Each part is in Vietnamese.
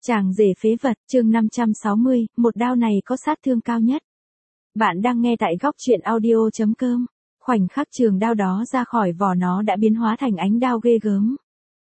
Chàng rể phế vật, chương 560, một đao này có sát thương cao nhất. Bạn đang nghe tại góc truyện audio.com. Khoảnh khắc trường đao đó ra khỏi vỏ nó đã biến hóa thành ánh đao ghê gớm.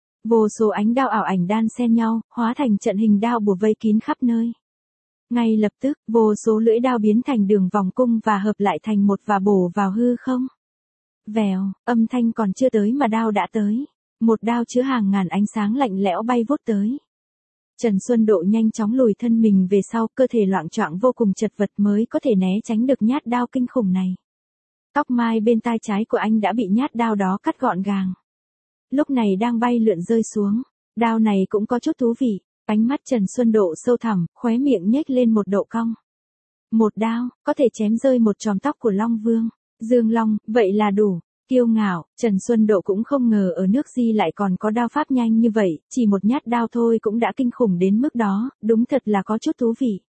Vô số ánh đao ảo ảnh đan xen nhau, hóa thành trận hình đao bùa vây kín khắp nơi. Ngay lập tức, vô số lưỡi đao biến thành đường vòng cung và hợp lại thành một và bổ vào hư không. Vèo, âm thanh còn chưa tới mà đao đã tới. Một đao chứa hàng ngàn ánh sáng lạnh lẽo bay vút tới. Trần Xuân Độ nhanh chóng lùi thân mình về sau, cơ thể loạng choạng vô cùng chật vật mới có thể né tránh được nhát đao kinh khủng này. Tóc mai bên tai trái của anh đã bị nhát đao đó cắt gọn gàng. Lúc này đang bay lượn rơi xuống. Đao này cũng có chút thú vị. Ánh mắt Trần Xuân Độ sâu thẳm, khóe miệng nhếch lên một độ cong. Một đao, có thể chém rơi một chòm tóc của Long Vương. Dương Long, vậy là đủ. Kiêu ngạo, Trần Xuân Độ cũng không ngờ ở nước Di lại còn có đao pháp nhanh như vậy, chỉ một nhát đao thôi cũng đã kinh khủng đến mức đó, đúng thật là có chút thú vị.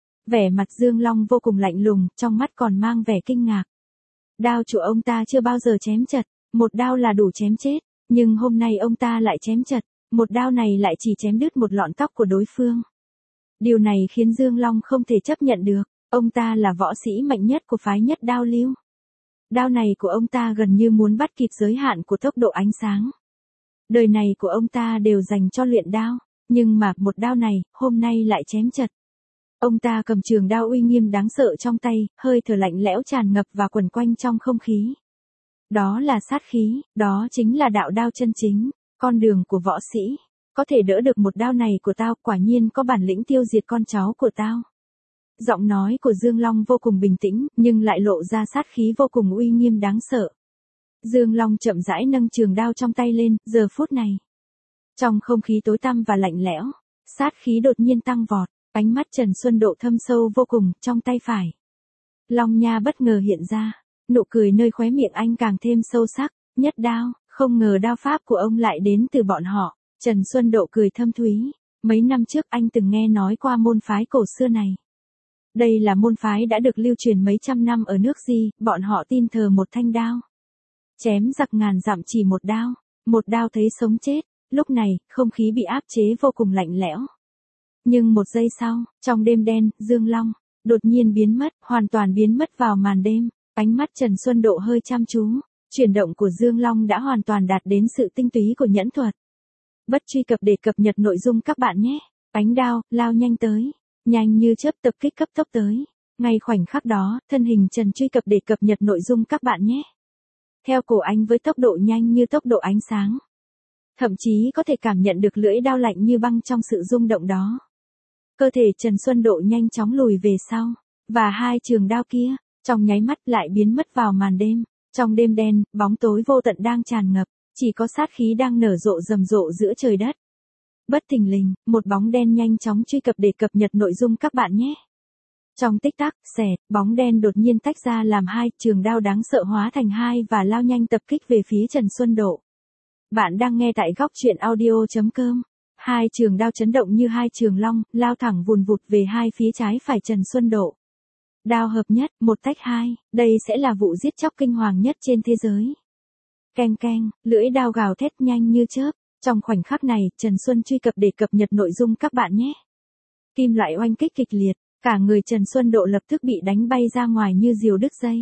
Vẻ mặt Dương Long vô cùng lạnh lùng, trong mắt còn mang vẻ kinh ngạc. Đao chủ ông ta chưa bao giờ chém chật, một đao là đủ chém chết, nhưng hôm nay ông ta lại chém chật, một đao này lại chỉ chém đứt một lọn tóc của đối phương. Điều này khiến Dương Long không thể chấp nhận được, ông ta là võ sĩ mạnh nhất của phái Nhất Đao Lưu. Đao này của ông ta gần như muốn bắt kịp giới hạn của tốc độ ánh sáng. Đời này của ông ta đều dành cho luyện đao, nhưng mà một đao này, hôm nay lại chém chật. Ông ta cầm trường đao uy nghiêm đáng sợ trong tay, hơi thở lạnh lẽo tràn ngập và quẩn quanh trong không khí. Đó là sát khí, đó chính là đạo đao chân chính, con đường của võ sĩ. Có thể đỡ được một đao này của tao, quả nhiên có bản lĩnh tiêu diệt con cháu của tao. Giọng nói của Dương Long vô cùng bình tĩnh, nhưng lại lộ ra sát khí vô cùng uy nghiêm đáng sợ. Dương Long chậm rãi nâng trường đao trong tay lên, giờ phút này. Trong không khí tối tăm và lạnh lẽo, sát khí đột nhiên tăng vọt, ánh mắt Trần Xuân Độ thâm sâu vô cùng, trong tay phải. Long nha bất ngờ hiện ra, nụ cười nơi khóe miệng anh càng thêm sâu sắc, nhất đao, không ngờ đao pháp của ông lại đến từ bọn họ. Trần Xuân Độ cười thâm thúy, mấy năm trước anh từng nghe nói qua môn phái cổ xưa này. Đây là môn phái đã được lưu truyền mấy trăm năm ở nước Di, bọn họ tin thờ một thanh đao. Chém giặc ngàn dặm chỉ một đao thấy sống chết, lúc này, không khí bị áp chế vô cùng lạnh lẽo. Nhưng một giây sau, trong đêm đen, Dương Long, đột nhiên biến mất, hoàn toàn biến mất vào màn đêm, ánh mắt Trần Xuân Độ hơi chăm chú, chuyển động của Dương Long đã hoàn toàn đạt đến sự tinh túy của nhẫn thuật. Bất truy cập để cập nhật nội dung các bạn nhé, ánh đao, lao nhanh tới. Nhanh như chớp tập kích cấp tốc tới. Ngay khoảnh khắc đó, thân hình Trần truy cập để cập nhật nội dung các bạn nhé. Theo cổ anh với tốc độ nhanh như tốc độ ánh sáng. Thậm chí có thể cảm nhận được lưỡi đao lạnh như băng trong sự rung động đó. Cơ thể Trần Xuân Độ nhanh chóng lùi về sau. Và hai trường đao kia, trong nháy mắt lại biến mất vào màn đêm. Trong đêm đen, bóng tối vô tận đang tràn ngập. Chỉ có sát khí đang nở rộ rầm rộ giữa trời đất. Bất thình lình, một bóng đen nhanh chóng truy cập để cập nhật nội dung các bạn nhé. Trong tích tắc, xẹt, bóng đen đột nhiên tách ra làm hai, trường đao đáng sợ hóa thành hai và lao nhanh tập kích về phía Trần Xuân Độ. Bạn đang nghe tại góc truyện audio.com. Hai trường đao chấn động như hai trường long, lao thẳng vùn vụt về hai phía trái phải Trần Xuân Độ. Đao hợp nhất, một tách hai, đây sẽ là vụ giết chóc kinh hoàng nhất trên thế giới. Keng keng, lưỡi đao gào thét nhanh như chớp. Trong khoảnh khắc này, Trần Xuân truy cập để cập nhật nội dung các bạn nhé. Kim loại oanh kích kịch liệt, cả người Trần Xuân Độ lập tức bị đánh bay ra ngoài như diều đứt dây.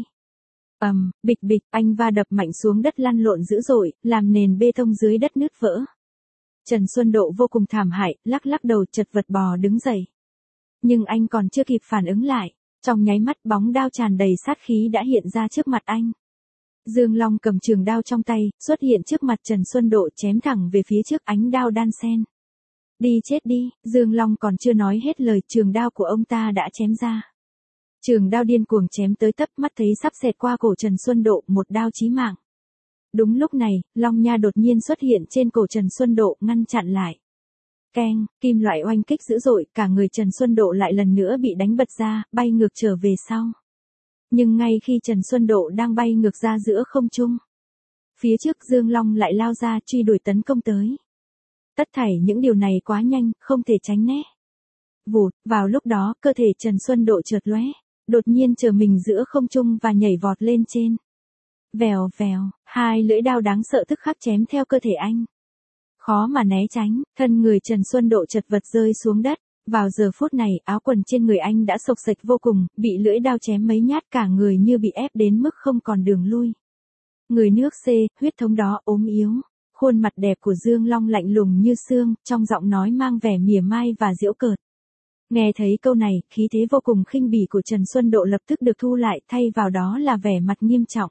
Bịch bịch, anh va đập mạnh xuống đất lăn lộn dữ dội, làm nền bê tông dưới đất nứt vỡ. Trần Xuân Độ vô cùng thảm hại, lắc lắc đầu chật vật bò đứng dậy. Nhưng anh còn chưa kịp phản ứng lại, trong nháy mắt bóng đao tràn đầy sát khí đã hiện ra trước mặt anh. Dương Long cầm trường đao trong tay, xuất hiện trước mặt Trần Xuân Độ chém thẳng về phía trước ánh đao đan xen. Đi chết đi, Dương Long còn chưa nói hết lời, trường đao của ông ta đã chém ra. Trường đao điên cuồng chém tới tấp mắt thấy sắp xẹt qua cổ Trần Xuân Độ, một đao chí mạng. Đúng lúc này, Long Nha đột nhiên xuất hiện trên cổ Trần Xuân Độ, ngăn chặn lại. Keng, kim loại oanh kích dữ dội, cả người Trần Xuân Độ lại lần nữa bị đánh bật ra, bay ngược trở về sau. Nhưng ngay khi Trần Xuân Độ đang bay ngược ra giữa không trung, phía trước Dương Long lại lao ra truy đuổi tấn công tới. Tất thảy những điều này quá nhanh, không thể tránh né. Vụt, vào lúc đó, cơ thể Trần Xuân Độ chợt lóe, đột nhiên trở mình giữa không trung và nhảy vọt lên trên. Vèo vèo, hai lưỡi đao đáng sợ tức khắc chém theo cơ thể anh. khó mà né tránh, thân người Trần Xuân Độ chật vật rơi xuống đất. Vào giờ phút này, áo quần trên người anh đã xộc xệch vô cùng, bị lưỡi dao chém mấy nhát, cả người như bị ép đến mức không còn đường lui. Người nước C, huyết thống đó ốm yếu. Khuôn mặt đẹp của Dương Long lạnh lùng như xương, trong giọng nói mang vẻ mỉa mai và giễu cợt. Nghe thấy câu này, khí thế vô cùng khinh bỉ của Trần Xuân Độ lập tức được thu lại, thay vào đó là vẻ mặt nghiêm trọng.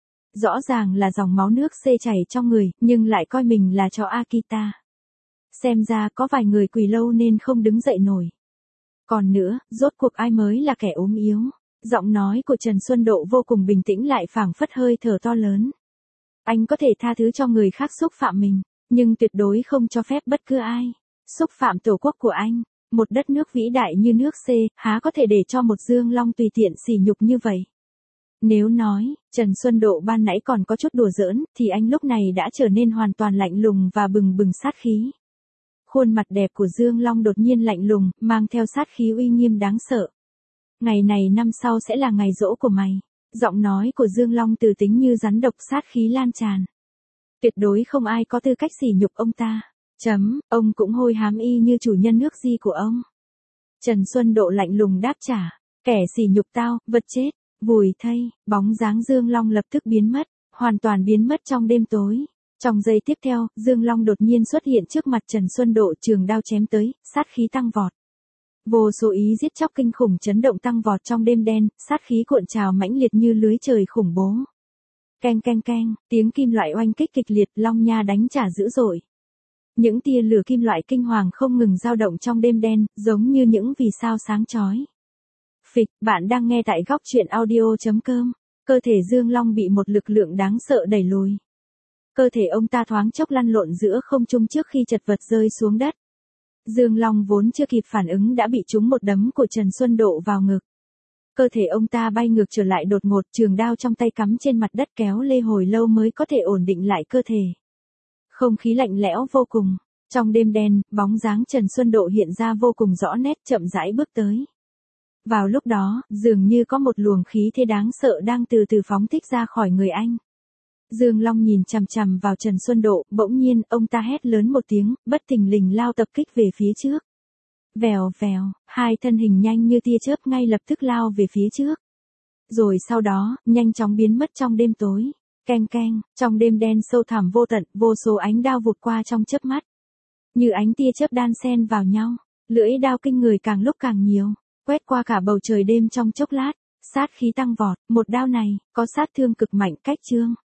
Rõ ràng là dòng máu nước C chảy trong người, nhưng lại coi mình là chó Akita. Xem ra có vài người quỳ lâu nên không đứng dậy nổi. Còn nữa, rốt cuộc ai mới là kẻ ốm yếu? Giọng nói của Trần Xuân Độ vô cùng bình tĩnh lại phảng phất hơi thở to lớn. Anh có thể tha thứ cho người khác xúc phạm mình, nhưng tuyệt đối không cho phép bất cứ ai xúc phạm tổ quốc của anh. Một đất nước vĩ đại như nước C, há có thể để cho một Dương Long tùy tiện sỉ nhục như vậy. Nếu nói, Trần Xuân Độ ban nãy còn có chút đùa giỡn, thì anh lúc này đã trở nên hoàn toàn lạnh lùng và bừng bừng sát khí. Khuôn mặt đẹp của Dương Long đột nhiên lạnh lùng, mang theo sát khí uy nghiêm đáng sợ. Ngày này năm sau sẽ là ngày giỗ của mày. Giọng nói của Dương Long từ tính như rắn độc, sát khí lan tràn. Tuyệt đối không ai có tư cách sỉ nhục ông ta. Ông cũng hôi hám y như chủ nhân nước Di của ông. Trần Xuân Độ lạnh lùng đáp trả. Kẻ sỉ nhục tao, vật chết. Vùi thây, bóng dáng Dương Long lập tức biến mất, hoàn toàn biến mất trong đêm tối. Trong giây tiếp theo, Dương Long đột nhiên xuất hiện trước mặt Trần Xuân Độ, trường đao chém tới, sát khí tăng vọt. Vô số ý giết chóc kinh khủng chấn động tăng vọt trong đêm đen, sát khí cuộn trào mãnh liệt như lưới trời khủng bố. Keng keng keng, tiếng kim loại oanh kích kịch liệt, long nha đánh trả dữ dội. Những tia lửa kim loại kinh hoàng không ngừng dao động trong đêm đen, giống như những vì sao sáng chói. Phịch, bạn đang nghe tại góc truyện audio.com. Cơ thể Dương Long bị một lực lượng đáng sợ đẩy lùi. Cơ thể ông ta thoáng chốc lăn lộn giữa không trung trước khi chật vật rơi xuống đất. Dương Long vốn chưa kịp phản ứng đã bị trúng một đấm của Trần Xuân Độ vào ngực. Cơ thể ông ta bay ngược trở lại đột ngột, trường đao trong tay cắm trên mặt đất kéo lê hồi lâu mới có thể ổn định lại cơ thể. Không khí lạnh lẽo vô cùng. Trong đêm đen, bóng dáng Trần Xuân Độ hiện ra vô cùng rõ nét, chậm rãi bước tới. Vào lúc đó, dường như có một luồng khí thế đáng sợ đang từ từ phóng thích ra khỏi người anh. Dương Long nhìn chằm chằm vào Trần Xuân Độ, bỗng nhiên, ông ta hét lớn một tiếng, bất thình lình lao tập kích về phía trước. Vèo vèo, hai thân hình nhanh như tia chớp ngay lập tức lao về phía trước. Rồi sau đó, nhanh chóng biến mất trong đêm tối. Keng keng, trong đêm đen sâu thẳm vô tận, vô số ánh đao vụt qua trong chớp mắt. Như ánh tia chớp đan xen vào nhau, lưỡi đao kinh người càng lúc càng nhiều, quét qua cả bầu trời đêm trong chốc lát, sát khí tăng vọt, một đao này, có sát thương cực mạnh cách chương.